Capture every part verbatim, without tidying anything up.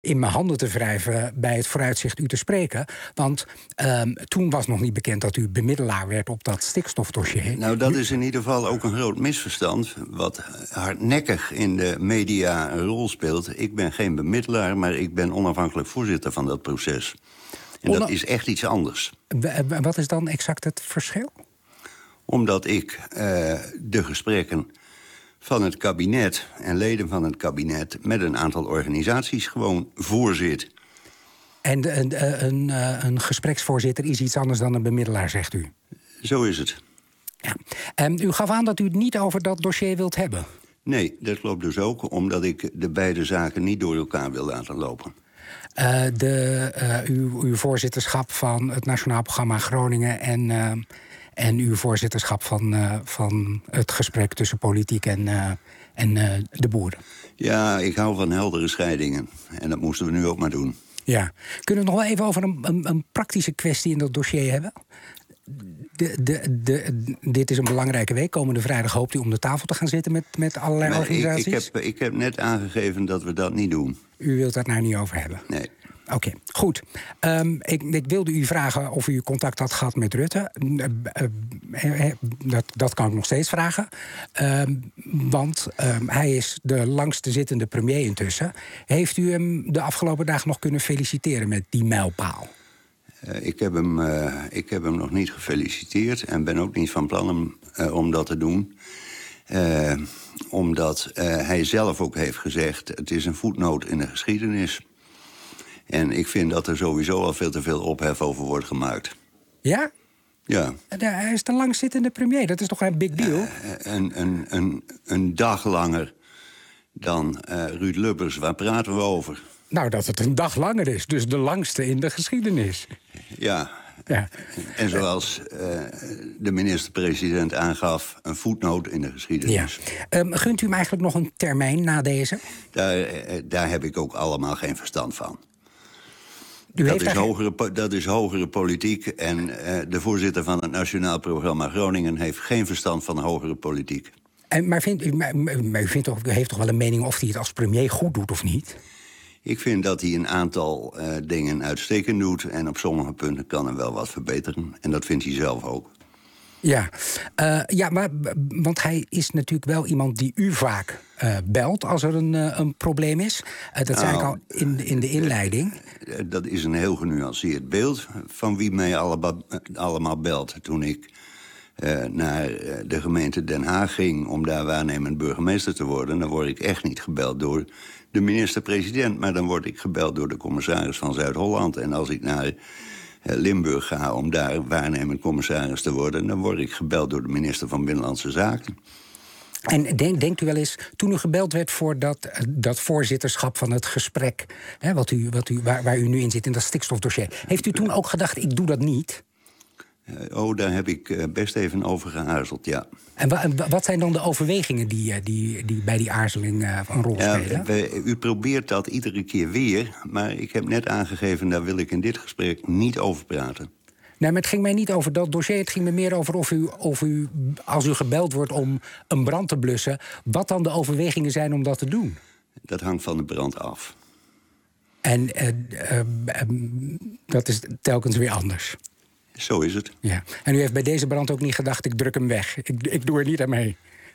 in mijn handen te wrijven bij het vooruitzicht u te spreken. Want um, toen was nog niet bekend dat u bemiddelaar werd op dat stikstofdossier. Nou, dat is in ieder geval ook een groot misverstand, wat hardnekkig in de media een rol speelt. Ik ben geen bemiddelaar, maar ik ben onafhankelijk voorzitter van dat proces. En Ona- dat is echt iets anders. W- wat is dan exact het verschil? Omdat ik uh, de gesprekken van het kabinet en leden van het kabinet met een aantal organisaties gewoon voorzit. En een, een, een gespreksvoorzitter is iets anders dan een bemiddelaar, zegt u? Zo is het. Ja. En u gaf aan dat u het niet over dat dossier wilt hebben. Nee, dat klopt dus ook, omdat ik de beide zaken niet door elkaar wil laten lopen. Uh, de, uh, uw, uw voorzitterschap van het Nationaal Programma Groningen en, uh, en uw voorzitterschap van, uh, van het gesprek tussen politiek en, uh, en uh, de boeren. Ja, ik hou van heldere scheidingen. En dat moesten we nu ook maar doen. Ja. Kunnen we nog wel even over een, een, een praktische kwestie in dat dossier hebben? De, de, de, dit is een belangrijke week. Komende vrijdag hoopt u om de tafel te gaan zitten met, met allerlei maar organisaties? Ik, ik, heb, ik heb net aangegeven dat we dat niet doen. U wilt daar nou niet over hebben? Nee. Oké, okay, goed. Um, ik, ik wilde u vragen of u contact had gehad met Rutte. Uh, uh, uh, dat, dat kan ik nog steeds vragen. Uh, want uh, hij is de langste zittende premier intussen. Heeft u hem de afgelopen dagen nog kunnen feliciteren met die mijlpaal? Uh, ik, heb hem, uh, ik heb hem nog niet gefeliciteerd en ben ook niet van plan hem, uh, om dat te doen. Uh, omdat uh, hij zelf ook heeft gezegd, het is een voetnoot in de geschiedenis. En ik vind dat er sowieso al veel te veel ophef over wordt gemaakt. Ja? Ja. Hij is de langzittende premier, dat is toch een big deal? Uh, een, een, een, een dag langer dan uh, Ruud Lubbers, waar praten we over? Nou, dat het een dag langer is, dus de langste in de geschiedenis. Ja. Ja. En zoals uh, de minister-president aangaf, een voetnoot in de geschiedenis. Ja. Um, gunt u hem eigenlijk nog een termijn na deze? Daar, uh, daar heb ik ook allemaal geen verstand van. U dat, heeft is daar... hogere, dat is hogere politiek. En uh, de voorzitter van het Nationaal Programma Groningen heeft geen verstand van hogere politiek. En, maar, vindt, maar, maar u, vindt toch, u heeft toch wel een mening of hij het als premier goed doet of niet? Ik vind dat hij een aantal uh, dingen uitstekend doet. En op sommige punten kan hij wel wat verbeteren. En dat vindt hij zelf ook. Ja, uh, ja maar, want hij is natuurlijk wel iemand die u vaak uh, belt als er een, uh, een probleem is. Uh, dat zei nou, ik al in, in de inleiding. Uh, dat is een heel genuanceerd beeld van wie mij allemaal, allemaal belt. Toen ik uh, naar de gemeente Den Haag ging om daar waarnemend burgemeester te worden, dan word ik echt niet gebeld door de minister-president, maar dan word ik gebeld door de commissaris van Zuid-Holland. En als ik naar Limburg ga om daar waarnemend commissaris te worden, dan word ik gebeld door de minister van Binnenlandse Zaken. En denk, denkt u wel eens, toen u gebeld werd voor dat, dat voorzitterschap van het gesprek, hè, wat u, wat u, waar, waar u nu in zit, in dat stikstofdossier, heeft u toen ook gedacht, ik doe dat niet? Uh, oh, daar heb ik uh, best even over geaarzeld, ja. En wa- wat zijn dan de overwegingen die, die, die bij die aarzeling uh, een rol ja, spelen? We, u probeert dat iedere keer weer, maar ik heb net aangegeven, daar wil ik in dit gesprek niet over praten. Nee, maar het ging mij niet over dat dossier. Het ging me meer over of u, of u, als u gebeld wordt om een brand te blussen, wat dan de overwegingen zijn om dat te doen. Dat hangt van de brand af. En uh, uh, uh, dat is telkens weer anders. Zo is het. Ja. En u heeft bij deze brand ook niet gedacht, ik druk hem weg. Ik, ik doe er niet aan mee.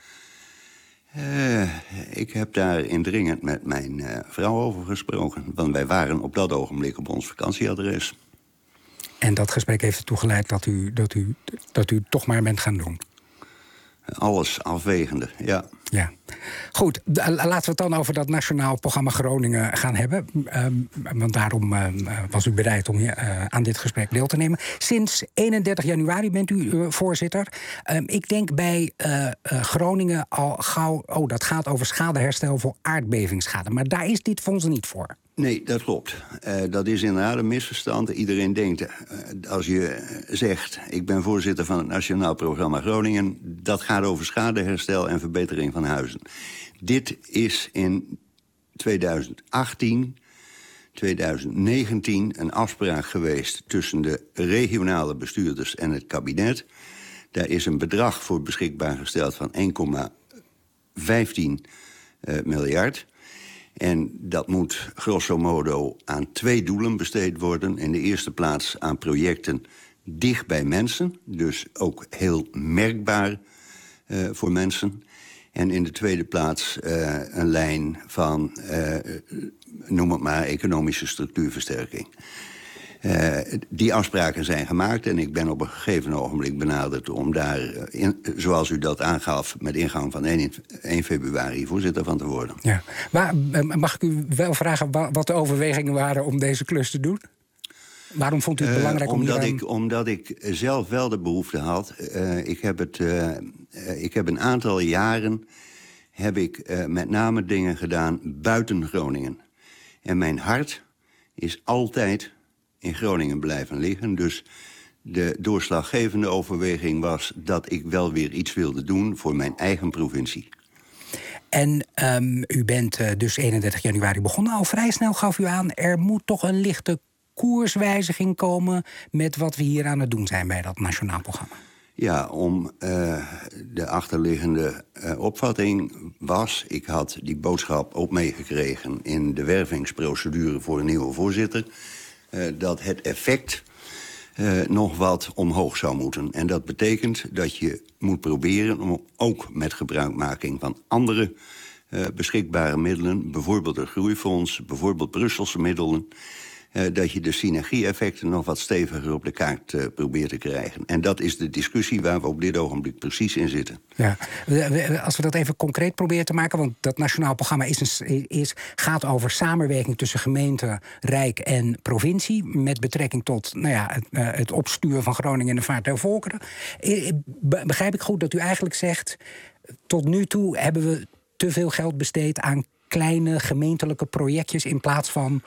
Uh, ik heb daar indringend met mijn uh, vrouw over gesproken. Want wij waren op dat ogenblik op ons vakantieadres. En dat gesprek heeft ertoe geleid dat u, dat u, dat u toch maar bent gaan doen? Alles afwegende, ja. Ja. Goed, laten we het dan over dat Nationaal Programma Groningen gaan hebben. Um, want daarom uh, was u bereid om uh, aan dit gesprek deel te nemen. Sinds eenendertig januari bent u uh, voorzitter. Um, ik denk bij uh, uh, Groningen al gauw, oh, dat gaat over schadeherstel voor aardbevingsschade. Maar daar is dit fonds niet voor. Nee, dat klopt. Uh, dat is inderdaad een misverstand. Iedereen denkt, uh, als je zegt, ik ben voorzitter van het Nationaal Programma Groningen, dat gaat over schadeherstel en verbetering van huizen. Dit is in tweeduizend achttien, tweeduizend negentien een afspraak geweest tussen de regionale bestuurders en het kabinet. Daar is een bedrag voor beschikbaar gesteld van één komma vijftien uh, miljard. En dat moet grosso modo aan twee doelen besteed worden. In de eerste plaats aan projecten dicht bij mensen. Dus ook heel merkbaar uh, voor mensen. En in de tweede plaats uh, een lijn van, uh, noem het maar, economische structuurversterking. Uh, die afspraken zijn gemaakt en ik ben op een gegeven ogenblik benaderd om daar, in, zoals u dat aangaf, met ingang van één februari voorzitter van te worden. Ja. Maar mag ik u wel vragen wat de overwegingen waren om deze klus te doen? Waarom vond u het belangrijk uh, om omdat hieraan... ik Omdat ik zelf wel de behoefte had. Uh, ik, heb het, uh, uh, ik heb een aantal jaren heb ik uh, met name dingen gedaan buiten Groningen. En mijn hart is altijd in Groningen blijven liggen. Dus de doorslaggevende overweging was dat ik wel weer iets wilde doen voor mijn eigen provincie. En um, u bent uh, dus eenendertig januari begonnen. Al vrij snel gaf u aan, er moet toch een lichte koerswijziging komen met wat we hier aan het doen zijn bij dat nationaal programma. Ja, om uh, de achterliggende uh, opvatting was... ik had die boodschap ook meegekregen in de wervingsprocedure voor een nieuwe voorzitter... Uh, dat het effect uh, nog wat omhoog zou moeten. En dat betekent dat je moet proberen om ook met gebruikmaking van andere uh, beschikbare middelen... bijvoorbeeld het groeifonds, bijvoorbeeld Brusselse middelen... Uh, dat je de synergie-effecten nog wat steviger op de kaart uh, probeert te krijgen. En dat is de discussie waar we op dit ogenblik precies in zitten. Ja, als we dat even concreet proberen te maken... want dat nationaal programma is een, is, gaat over samenwerking tussen gemeente, rijk en provincie... met betrekking tot nou ja, het, uh, het opsturen van Groningen en de vaart der volkeren. Begrijp ik goed dat u eigenlijk zegt... tot nu toe hebben we te veel geld besteed aan kleine gemeentelijke projectjes... in plaats van...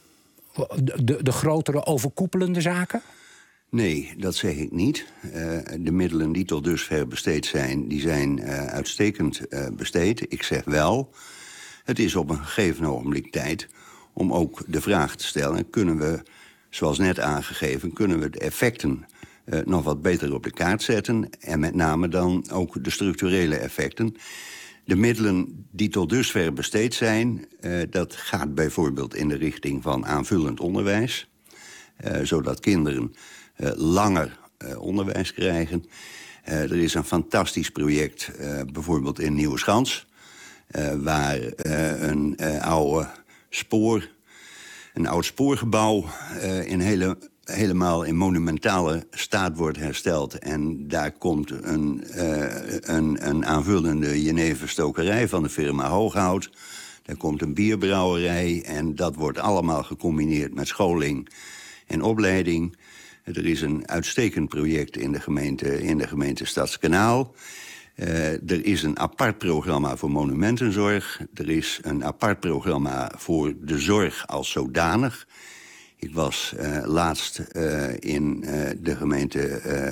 De, de grotere overkoepelende zaken? Nee, dat zeg ik niet. Uh, de middelen die tot dusver besteed zijn... die zijn uh, uitstekend uh, besteed. Ik zeg wel, het is op een gegeven ogenblik tijd... om ook de vraag te stellen... kunnen we, zoals net aangegeven... kunnen we de effecten uh, nog wat beter op de kaart zetten... en met name dan ook de structurele effecten... De middelen die tot dusver besteed zijn... Uh, dat gaat bijvoorbeeld in de richting van aanvullend onderwijs. Uh, zodat kinderen uh, langer uh, onderwijs krijgen. Uh, er is een fantastisch project, uh, bijvoorbeeld in Nieuweschans... Uh, waar uh, een uh, oude spoor, een oud spoorgebouw... Uh, in hele... helemaal in monumentale staat wordt hersteld. En daar komt een, uh, een, een aanvullende jeneverstokerij van de firma Hooghout. Daar komt een bierbrouwerij en dat wordt allemaal gecombineerd met scholing en opleiding. Er is een uitstekend project in de gemeente, in de gemeente Stadskanaal. Uh, er is een apart programma voor monumentenzorg. Er is een apart programma voor de zorg als zodanig... Ik was uh, laatst uh, in uh, de gemeente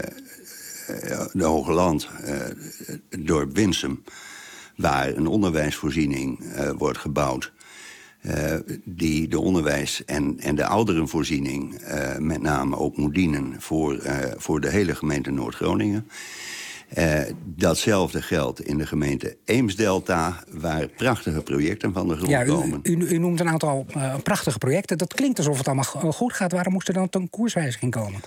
uh, de Hoge Land, uh, dorp Winsum... waar een onderwijsvoorziening uh, wordt gebouwd... Uh, die de onderwijs- en, en de ouderenvoorziening uh, met name ook moet dienen... voor, uh, voor de hele gemeente Noord-Groningen... Uh, datzelfde geldt in de gemeente Eemsdelta... waar prachtige projecten van de grond ja, u, komen. U, u noemt een aantal uh, prachtige projecten. Dat klinkt alsof het allemaal goed gaat. Waarom moest er dan een koerswijziging komen?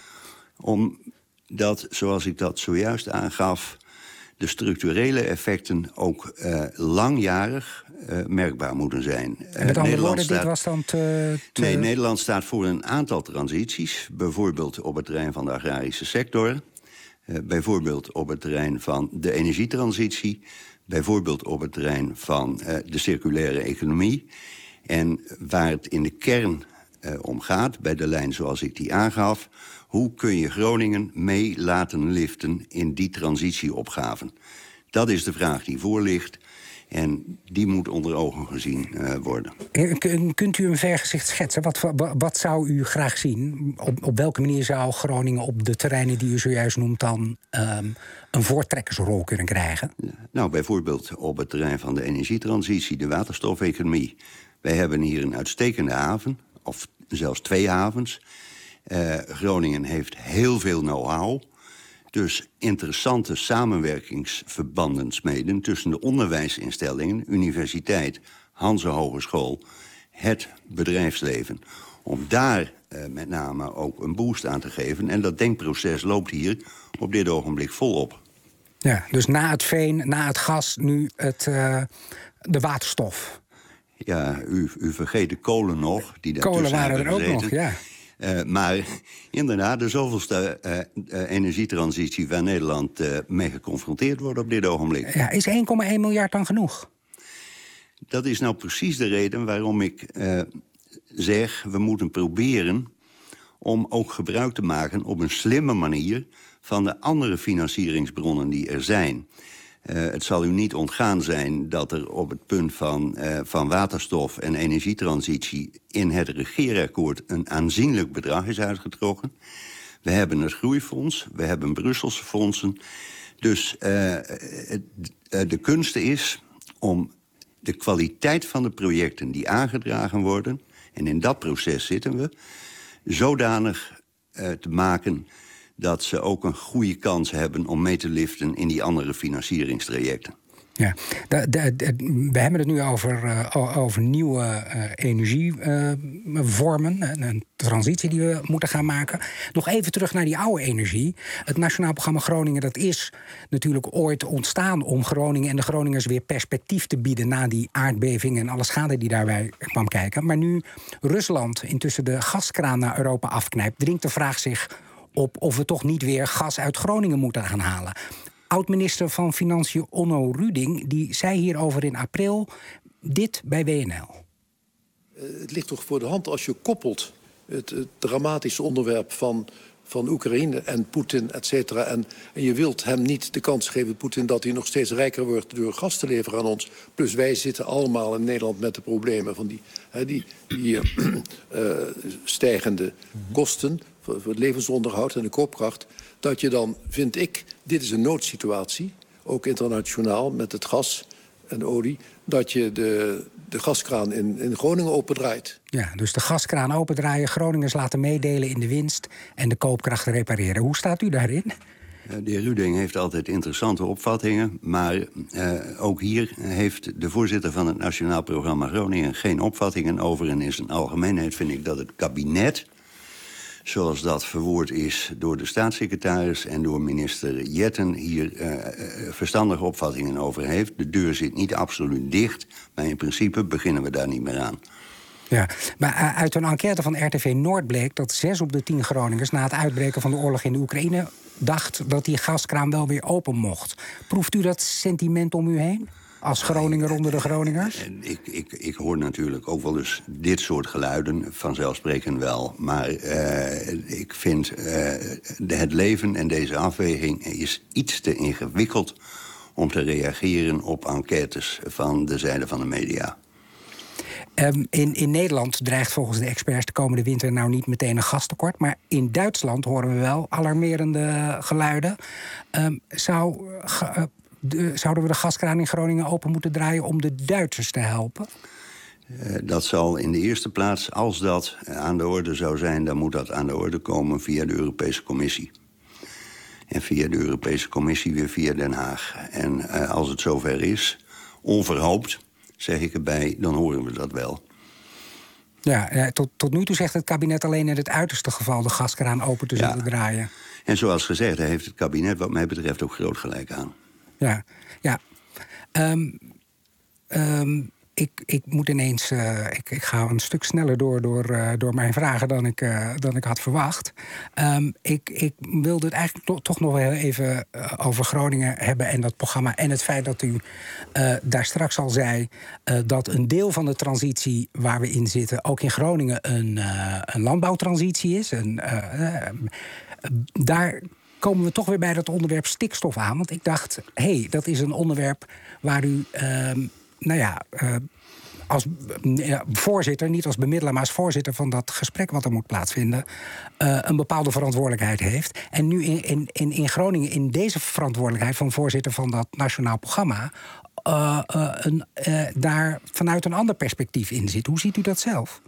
Omdat, zoals ik dat zojuist aangaf... de structurele effecten ook uh, langjarig uh, merkbaar moeten zijn. En met andere woorden, dit was dan te, te... Nee, Nederland staat voor een aantal transities. Bijvoorbeeld op het terrein van de agrarische sector... Uh, bijvoorbeeld op het terrein van de energietransitie... bijvoorbeeld op het terrein van uh, de circulaire economie. En waar het in de kern uh, om gaat, bij de lijn zoals ik die aangaf... hoe kun je Groningen mee laten liften in die transitieopgaven? Dat is de vraag die voor ligt... En die moet onder ogen gezien uh, worden. Kunt u een vergezicht schetsen? Wat, wat, wat zou u graag zien? Op, op welke manier zou Groningen op de terreinen die u zojuist noemt... dan um, een voortrekkersrol kunnen krijgen? Nou, bijvoorbeeld op het terrein van de energietransitie, de waterstofeconomie. Wij hebben hier een uitstekende haven, of zelfs twee havens. Uh, Groningen heeft heel veel know-how... Dus interessante samenwerkingsverbanden smeden tussen de onderwijsinstellingen, universiteit, Hanze Hogeschool, het bedrijfsleven, om daar uh, met name ook een boost aan te geven. En dat denkproces loopt hier op dit ogenblik volop. Ja, dus na het veen, na het gas, nu het, uh, de waterstof. Ja, u, u vergeet de kolen nog. Die kolen waren er ook gezeten. nog, ja. Uh, maar inderdaad, de zoveelste uh, uh, energietransitie waar Nederland uh, mee geconfronteerd wordt op dit ogenblik. Ja, is één komma één miljard dan genoeg? Dat is nou precies de reden waarom ik uh, zeg, we moeten proberen om ook gebruik te maken op een slimme manier van de andere financieringsbronnen die er zijn. Uh, het zal u niet ontgaan zijn dat er op het punt van, uh, van waterstof en energietransitie in het regeerakkoord een aanzienlijk bedrag is uitgetrokken. We hebben het groeifonds, we hebben Brusselse fondsen. Dus uh, de kunst is om de kwaliteit van de projecten die aangedragen worden, en in dat proces zitten we, zodanig uh, te maken dat ze ook een goede kans hebben om mee te liften in die andere financieringstrajecten. Ja, de, de, de, we hebben het nu over, uh, over nieuwe uh, energievormen, uh, een transitie die we moeten gaan maken. Nog even terug naar die oude energie. Het Nationaal Programma Groningen, dat is natuurlijk ooit ontstaan om Groningen en de Groningers weer perspectief te bieden na die aardbeving en alle schade die daarbij kwam kijken. Maar nu Rusland intussen de gaskraan naar Europa afknijpt, dringt de vraag zich op of we toch niet weer gas uit Groningen moeten gaan halen. Oud-minister van Financiën Onno Ruding die zei hierover in april dit bij W N L. Uh, het ligt toch voor de hand als je koppelt het, het dramatische onderwerp van, van Oekraïne en Poetin, et cetera. En, en je wilt hem niet de kans geven, Poetin, dat hij nog steeds rijker wordt door gas te leveren aan ons. Plus wij zitten allemaal in Nederland met de problemen van die, hè, die, die uh, uh, stijgende kosten voor het levensonderhoud en de koopkracht. Dat je dan, vind ik, dit is een noodsituatie, ook internationaal met het gas en de olie, dat je de, de gaskraan in, in Groningen opendraait. Ja, dus de gaskraan opendraaien, Groningers laten meedelen in de winst en de koopkracht repareren. Hoe staat u daarin? De heer Ruding heeft altijd interessante opvattingen, maar uh, ook hier heeft de voorzitter van het Nationaal Programma Groningen geen opvattingen over. En in zijn algemeenheid vind ik dat het kabinet, zoals dat verwoord is door de staatssecretaris en door minister Jetten, hier uh, verstandige opvattingen over heeft. De deur zit niet absoluut dicht, maar in principe beginnen we daar niet meer aan. Ja, maar uit een enquête van R T V Noord bleek dat zes op de tien Groningers na het uitbreken van de oorlog in de Oekraïne dacht dat die gaskraan wel weer open mocht. Proeft u dat sentiment om u heen? Als Groninger onder de Groningers? Ik, ik, ik hoor natuurlijk ook wel eens dit soort geluiden, vanzelfsprekend wel. Maar uh, ik vind uh, de, het leven en deze afweging is iets te ingewikkeld om te reageren op enquêtes van de zijde van de media. Um, in, in Nederland dreigt volgens de experts de komende winter nou niet meteen een gastekort. Maar in Duitsland horen we wel alarmerende geluiden. Um, zou... Uh, De, zouden we de gaskraan in Groningen open moeten draaien om de Duitsers te helpen? Uh, dat zal in de eerste plaats, als dat aan de orde zou zijn, dan moet dat aan de orde komen via de Europese Commissie. En via de Europese Commissie weer via Den Haag. En uh, als het zover is, onverhoopt, zeg ik erbij, dan horen we dat wel. Ja, tot, tot nu toe zegt het kabinet alleen in het uiterste geval de gaskraan open te zullen ja. draaien. En zoals gezegd, daar heeft het kabinet wat mij betreft ook groot gelijk aan. Ja, ja. Um, um, ik, ik moet ineens... Uh, ik, ik ga een stuk sneller door, door, uh, door mijn vragen dan ik, uh, dan ik had verwacht. Um, ik, ik wilde het eigenlijk to, toch nog wel even uh, over Groningen hebben en dat programma. En het feit dat u uh, daar straks al zei uh, dat een deel van de transitie waar we in zitten ook in Groningen een, uh, een landbouwtransitie is. En, uh, uh, daar komen we toch weer bij dat onderwerp stikstof aan. Want ik dacht, hé, hey, dat is een onderwerp waar u, uh, nou ja, uh, als uh, voorzitter, niet als bemiddelaar, maar als voorzitter van dat gesprek wat er moet plaatsvinden, uh, een bepaalde verantwoordelijkheid heeft. En nu in, in, in Groningen, in deze verantwoordelijkheid van voorzitter van dat nationaal programma, uh, uh, een, uh, daar vanuit een ander perspectief in zit. Hoe ziet u dat zelf?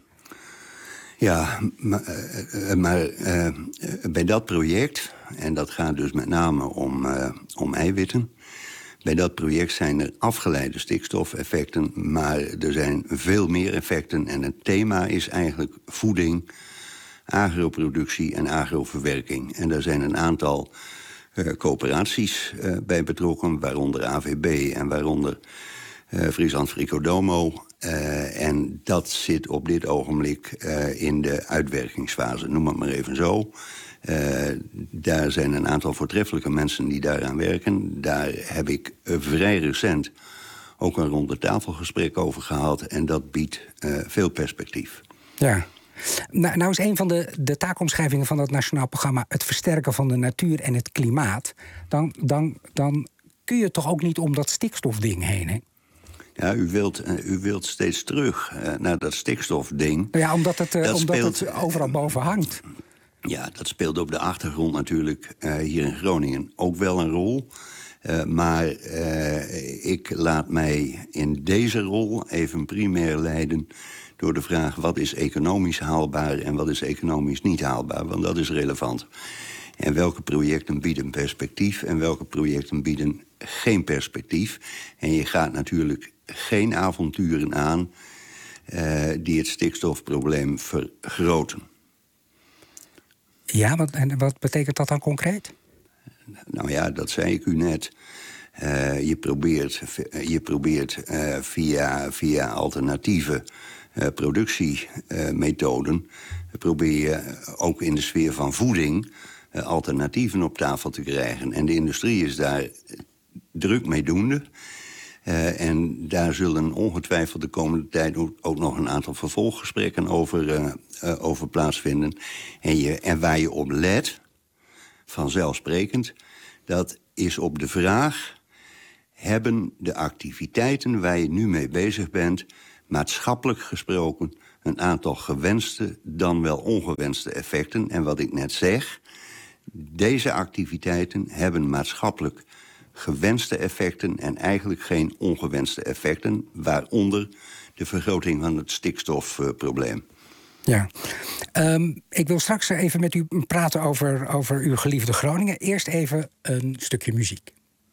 Ja, maar, uh, maar uh, bij dat project, en dat gaat dus met name om, uh, om eiwitten, Bij dat project zijn er afgeleide stikstofeffecten, maar er zijn veel meer effecten. En het thema is eigenlijk voeding, agroproductie en agroverwerking. En daar zijn een aantal uh, coöperaties uh, bij betrokken, waaronder A V B en waaronder uh, Friesland Fricodomo. Uh, en dat zit op dit ogenblik uh, in de uitwerkingsfase, noem het maar even zo. Uh, daar zijn een aantal voortreffelijke mensen die daaraan werken. Daar heb ik uh, vrij recent ook een ronde tafelgesprek over gehad. En dat biedt uh, veel perspectief. Ja. Nou, nou is een van de, de taakomschrijvingen van dat nationaal programma het versterken van de natuur en het klimaat. Dan, dan, dan kun je toch ook niet om dat stikstofding heen, hè? Ja, u wilt, uh, u wilt steeds terug uh, naar dat stikstofding. Ja, omdat het, uh, dat omdat speelt, het overal boven hangt. Ja, dat speelde op de achtergrond natuurlijk uh, hier in Groningen ook wel een rol. Uh, maar uh, ik laat mij in deze rol even primair leiden door de vraag: wat is economisch haalbaar en wat is economisch niet haalbaar? Want dat is relevant. En welke projecten bieden perspectief en welke projecten bieden geen perspectief? En je gaat natuurlijk geen avonturen aan uh, die het stikstofprobleem vergroten. Ja, wat, en wat betekent dat dan concreet? Nou ja, dat zei ik u net. Uh, je probeert, je probeert uh, via, via alternatieve uh, productiemethoden... Uh, probeer je ook in de sfeer van voeding uh, alternatieven op tafel te krijgen. En de industrie is daar druk mee doende. Uh, en daar zullen ongetwijfeld de komende tijd ook, ook nog een aantal vervolggesprekken over, uh, uh, over plaatsvinden. En, je, en waar je op let, vanzelfsprekend, dat is op de vraag: hebben de activiteiten waar je nu mee bezig bent maatschappelijk gesproken een aantal gewenste dan wel ongewenste effecten? En wat ik net zeg, deze activiteiten hebben maatschappelijk gewenste effecten en eigenlijk geen ongewenste effecten, waaronder de vergroting van het stikstofprobleem. Ja, um, ik wil straks even met u praten over, over uw geliefde Groningen. Eerst even een stukje muziek.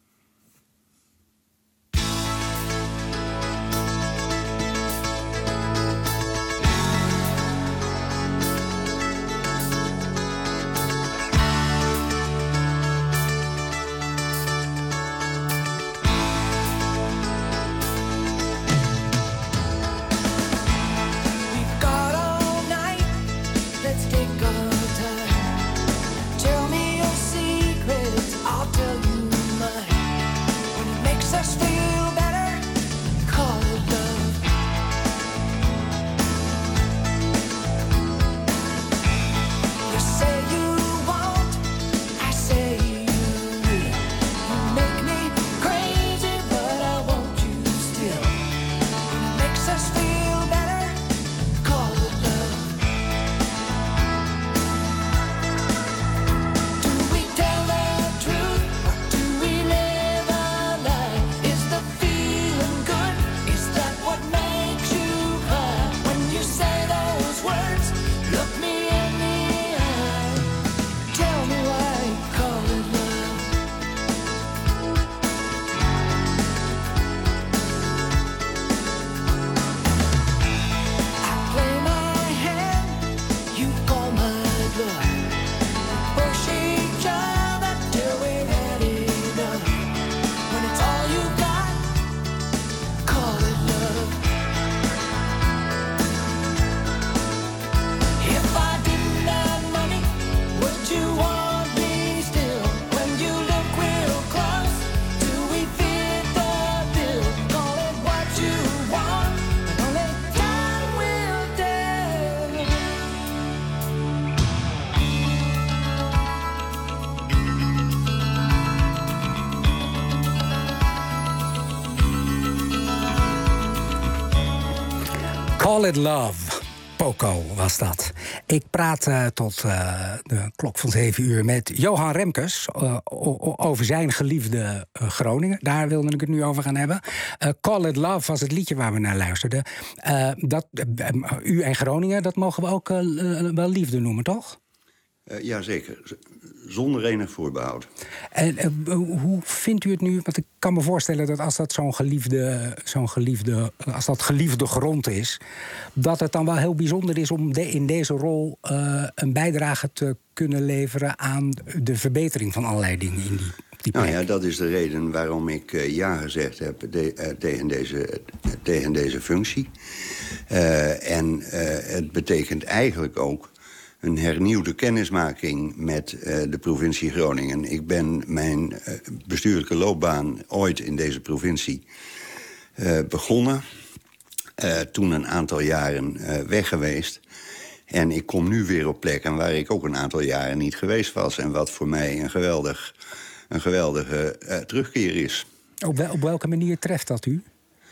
Call It Love. Poco was dat. Ik praat uh, tot uh, de klok van zeven uur met Johan Remkes uh, over zijn geliefde uh, Groningen. Daar wilde ik het nu over gaan hebben. Uh, Call It Love was het liedje waar we naar luisterden. Uh, dat, uh, u en Groningen, dat mogen we ook uh, wel liefde noemen, toch? Uh, Jazeker, zonder enig voorbehoud. En uh, hoe vindt u het nu? Want ik kan me voorstellen dat als dat zo'n geliefde, zo'n geliefde, als dat geliefde grond is, dat het dan wel heel bijzonder is om de, in deze rol uh, een bijdrage te kunnen leveren aan de verbetering van allerlei dingen in die. Die nou ja, dat is de reden waarom ik uh, ja gezegd heb de, uh, tegen, deze, uh, tegen deze functie. Uh, en uh, het betekent eigenlijk ook een hernieuwde kennismaking met uh, de provincie Groningen. Ik ben mijn uh, bestuurlijke loopbaan ooit in deze provincie uh, begonnen. Uh, toen een aantal jaren uh, weg geweest. En ik kom nu weer op plekken waar ik ook een aantal jaren niet geweest was. En wat voor mij een, geweldig, een geweldige uh, terugkeer is. Op, wel, op welke manier treft dat u?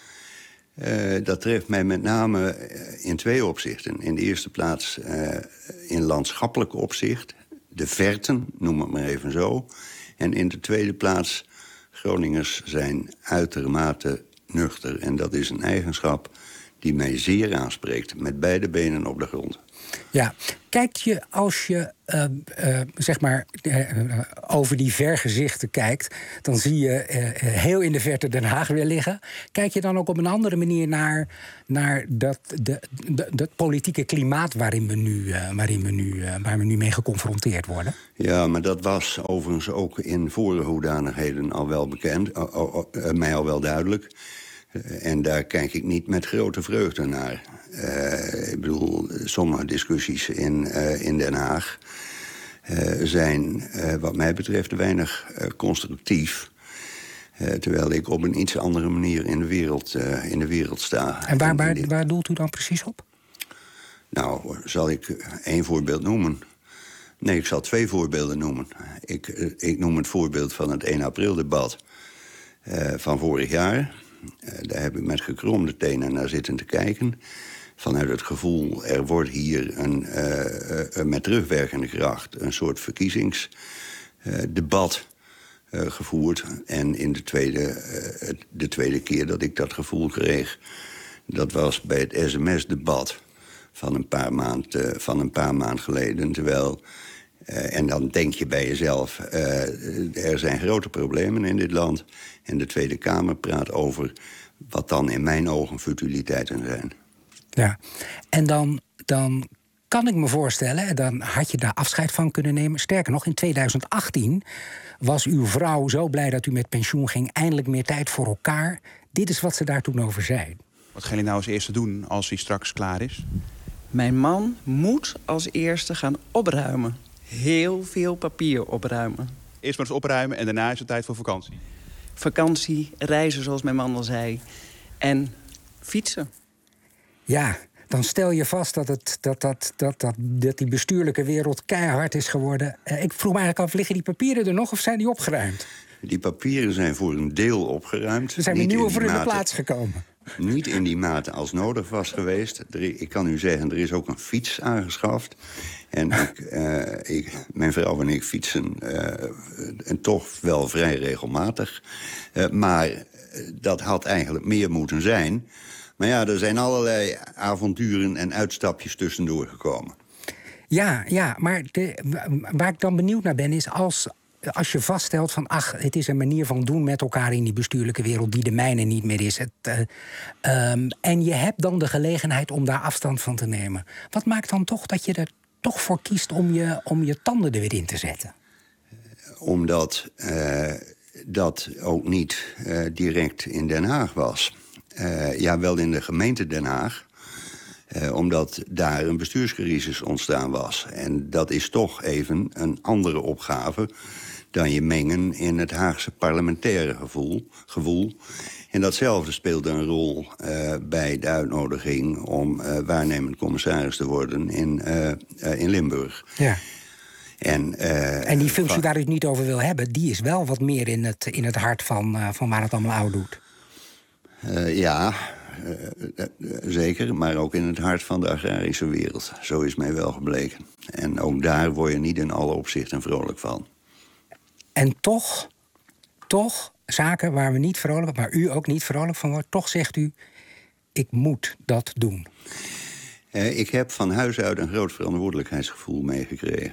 Uh, dat treft mij met name in twee opzichten. In de eerste plaats uh, in landschappelijk opzicht. De verten, noem het maar even zo. En in de tweede plaats, Groningers zijn uitermate nuchter. En dat is een eigenschap die mij zeer aanspreekt. Met beide benen op de grond. Ja, kijk je als je uh, uh, zeg maar uh, over die vergezichten kijkt, dan zie je uh, heel in de verte Den Haag weer liggen. Kijk je dan ook op een andere manier naar, naar dat, de, de, dat politieke klimaat waarin we nu, uh, waarin we nu, uh, waar we nu mee geconfronteerd worden? Ja, maar dat was overigens ook in vorige hoedanigheden al wel bekend, uh, uh, uh, mij al wel duidelijk. Uh, en daar kijk ik niet met grote vreugde naar. Uh, ik bedoel, sommige discussies in, uh, in Den Haag uh, zijn uh, wat mij betreft weinig uh, constructief. Uh, terwijl ik op een iets andere manier in de wereld, uh, in de wereld sta. En waar, waar, waar doelt u dan precies op? Nou, zal ik één voorbeeld noemen? Nee, ik zal twee voorbeelden noemen. Ik, uh, ik noem het voorbeeld van het één april debat uh, van vorig jaar. Uh, daar heb ik met gekromde tenen naar zitten te kijken. Vanuit het gevoel, er wordt hier een, uh, uh, met terugwerkende kracht een soort verkiezingsdebat uh, uh, gevoerd. En in de tweede, uh, de tweede keer dat ik dat gevoel kreeg, dat was bij het sms-debat van een paar maand, uh, van een paar maand geleden. Terwijl, uh, en dan denk je bij jezelf, uh, er zijn grote problemen in dit land. En de Tweede Kamer praat over wat dan in mijn ogen futiliteiten zijn. Ja, en dan, dan kan ik me voorstellen, dan had je daar afscheid van kunnen nemen. Sterker nog, in tweeduizend achttien was uw vrouw zo blij dat u met pensioen ging. Eindelijk meer tijd voor elkaar. Dit is wat ze daar toen over zei. Wat gaan jullie nou als eerste doen als hij straks klaar is? Mijn man moet als eerste gaan opruimen. Heel veel papier opruimen. Eerst maar eens opruimen en daarna is het tijd voor vakantie. Vakantie, reizen zoals mijn man al zei. En fietsen. Ja, dan stel je vast dat, het, dat, dat, dat, dat, dat die bestuurlijke wereld keihard is geworden. Uh, ik vroeg me eigenlijk af, liggen die papieren er nog of zijn die opgeruimd? Die papieren zijn voor een deel opgeruimd. Er zijn weer nieuwe voor in de plaats gekomen. Niet in die mate als nodig was geweest. Er, ik kan u zeggen, er is ook een fiets aangeschaft. En ik, uh, ik, mijn vrouw en ik fietsen uh, en toch wel vrij regelmatig. Uh, maar uh, dat had eigenlijk meer moeten zijn. Maar ja, er zijn allerlei avonturen en uitstapjes tussendoor gekomen. Ja, ja, maar de, waar ik dan benieuwd naar ben is als, als je vaststelt van ach, het is een manier van doen met elkaar in die bestuurlijke wereld die de mijne niet meer is. Het, uh, um, en je hebt dan de gelegenheid om daar afstand van te nemen. Wat maakt dan toch dat je er toch voor kiest om je, om je tanden er weer in te zetten? Omdat uh, dat ook niet uh, direct in Den Haag was. Uh, ja, wel in de gemeente Den Haag. Uh, omdat daar een bestuurscrisis ontstaan was. En dat is toch even een andere opgave dan je mengen in het Haagse parlementaire gevoel, gevoel. En datzelfde speelde een rol uh, bij de uitnodiging om uh, waarnemend commissaris te worden in, uh, uh, in Limburg. Ja. En, uh, en die functie waar u het niet over wil hebben, die is wel wat meer in het, in het hart van, uh, van waar het allemaal oud doet. Uh, ja, uh, uh, uh, zeker, maar ook in het hart van de agrarische wereld. Zo is mij wel gebleken. En ook daar word je niet in alle opzichten vrolijk van. En toch, toch, zaken waar we niet vrolijk, waar u ook niet vrolijk van wordt, toch zegt u, ik moet dat doen. Uh, ik heb van huis uit een groot verantwoordelijkheidsgevoel meegekregen.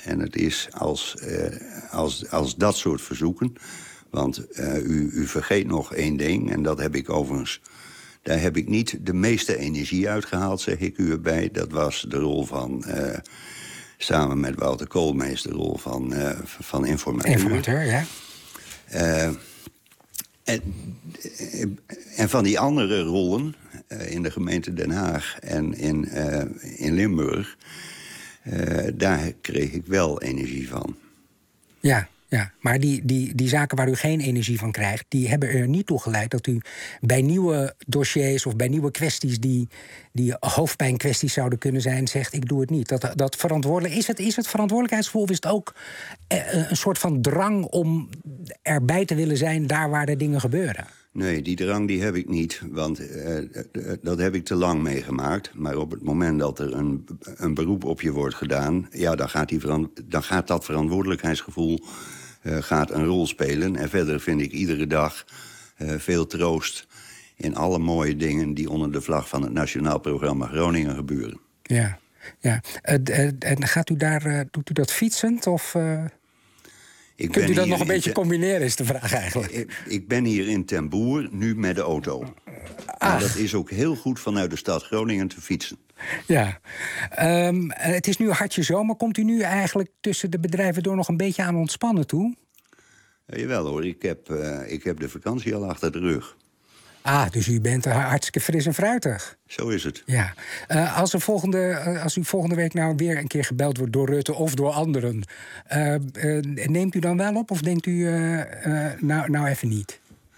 En het is als, uh, als, als dat soort verzoeken... want uh, u, u vergeet nog één ding, en dat heb ik overigens... daar heb ik niet de meeste energie uitgehaald, zeg ik u erbij. Dat was de rol van... Uh, samen met Wouter Koolmees, de rol van, uh, van informateur. Informateur, ja. Uh, en, en van die andere rollen uh, in de gemeente Den Haag en in, uh, in Limburg... Uh, daar kreeg ik wel energie van. Ja, ja. Maar die, die, die zaken waar u geen energie van krijgt... die hebben er niet toe geleid dat u bij nieuwe dossiers... of bij nieuwe kwesties die, die hoofdpijnkwesties zouden kunnen zijn... zegt, ik doe het niet. Dat, dat verantwoordelijk, is, het, is het verantwoordelijkheidsgevoel... of is het ook een soort van drang om erbij te willen zijn... daar waar de dingen gebeuren? Nee, die drang die heb ik niet, want uh, dat heb ik te lang meegemaakt. Maar op het moment dat er een, een beroep op je wordt gedaan... ja, dan gaat, die dan gaat dat verantwoordelijkheidsgevoel uh, gaat een rol spelen. En verder vind ik iedere dag uh, veel troost in alle mooie dingen... die onder de vlag van het Nationaal Programma Groningen gebeuren. Ja, ja. Uh, uh, en gaat u daar, uh, doet u dat fietsend of... Uh... Ik Kunt u dat nog een te... beetje combineren, is de vraag eigenlijk. Ik, ik ben hier in Ten Boer, nu met de auto. Maar dat is ook heel goed vanuit de stad Groningen te fietsen. Ja. Um, het is nu hartje zomer. Komt u nu eigenlijk tussen de bedrijven door nog een beetje aan ontspannen toe? Uh, jawel hoor, ik heb, uh, ik heb de vakantie al achter de rug. Ah, dus u bent hartstikke fris en fruitig. Zo is het. Ja. Uh, als, er volgende, uh, als u volgende week nou weer een keer gebeld wordt door Rutte of door anderen... Uh, uh, neemt u dan wel op of denkt u uh, uh, nou, nou even niet?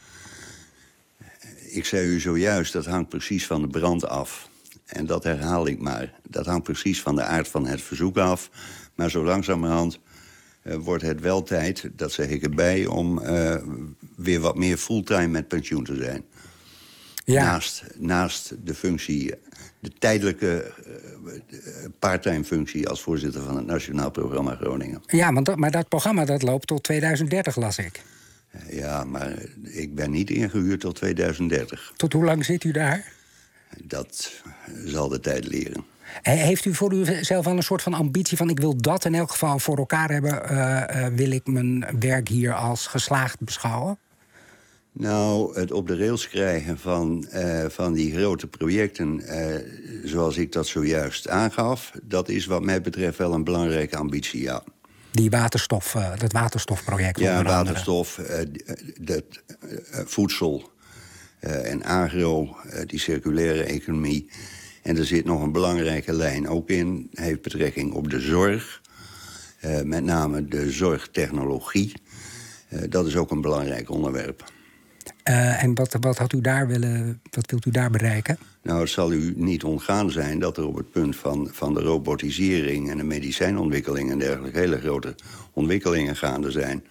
Ik zei u zojuist, dat hangt precies van de brand af. En dat herhaal ik maar. Dat hangt precies van de aard van het verzoek af. Maar zo langzamerhand uh, wordt het wel tijd, dat zeg ik erbij... om uh, weer wat meer fulltime met pensioen te zijn. Ja. Naast, naast de functie, de tijdelijke uh, parttime functie... als voorzitter van het Nationaal Programma Groningen. Ja, maar dat, maar dat programma dat loopt tot tweeduizend dertig, las ik. Uh, ja, maar ik ben niet ingehuurd tot tweeduizend dertig. Tot hoe lang zit u daar? Dat zal de tijd leren. Heeft u voor uzelf al een soort van ambitie van... ik wil dat in elk geval voor elkaar hebben... Uh, uh, wil ik mijn werk hier als geslaagd beschouwen? Nou, het op de rails krijgen van, uh, van die grote projecten... Uh, zoals ik dat zojuist aangaf... dat is wat mij betreft wel een belangrijke ambitie, ja. Die waterstof, uh, dat waterstofproject. Ja, waterstof, uh, dat, uh, voedsel uh, en agro, uh, die circulaire economie. En er zit nog een belangrijke lijn ook in. Heeft betrekking op de zorg. Uh, met name de zorgtechnologie. Uh, dat is ook een belangrijk onderwerp. Uh, en wat, wat, had u daar willen, wat wilt u daar bereiken? Nou, het zal u niet ontgaan zijn dat er op het punt van, van de robotisering... en de medicijnontwikkeling en dergelijke hele grote ontwikkelingen gaande zijn.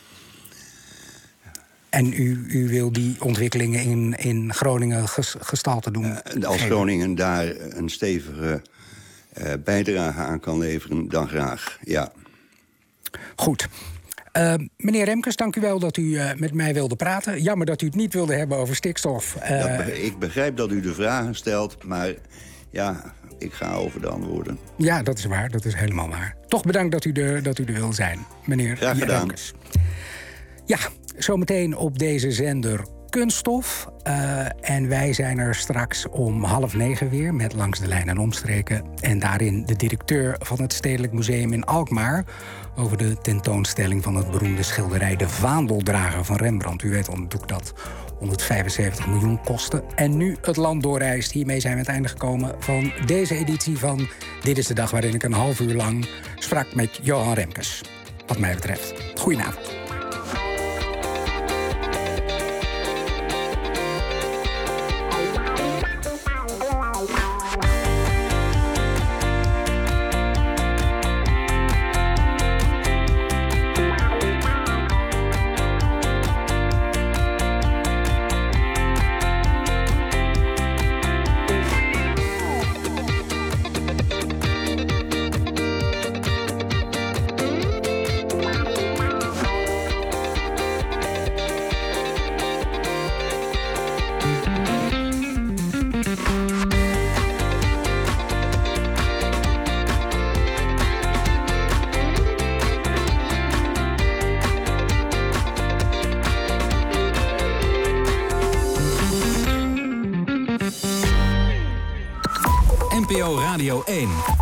En u, u wil die ontwikkelingen in, in Groningen ges, gestalte doen? Uh, als Groningen daar een stevige uh, bijdrage aan kan leveren, dan graag, ja. Goed. Uh, meneer Remkes, dank u wel dat u uh, met mij wilde praten. Jammer dat u het niet wilde hebben over stikstof. Uh... Dat, ik begrijp dat u de vragen stelt, maar ja, ik ga over de antwoorden. Ja, dat is waar, dat is helemaal waar. Toch bedankt dat u er, dat u er wil zijn, meneer Graag gedaan. Remkes. Ja, zometeen op deze zender Kunststof. Uh, en wij zijn er straks om half negen weer met Langs de Lijn en Omstreken. En daarin de directeur van het Stedelijk Museum in Alkmaar... over de tentoonstelling van het beroemde schilderij De Vaandeldrager van Rembrandt. U weet al natuurlijk dat honderdvijfenzeventig miljoen kostte. En nu het land doorreist. Hiermee zijn we aan het einde gekomen van deze editie van Dit is de Dag... waarin ik een half uur lang sprak met Johan Remkes. Wat mij betreft. Goedenavond. Radio één.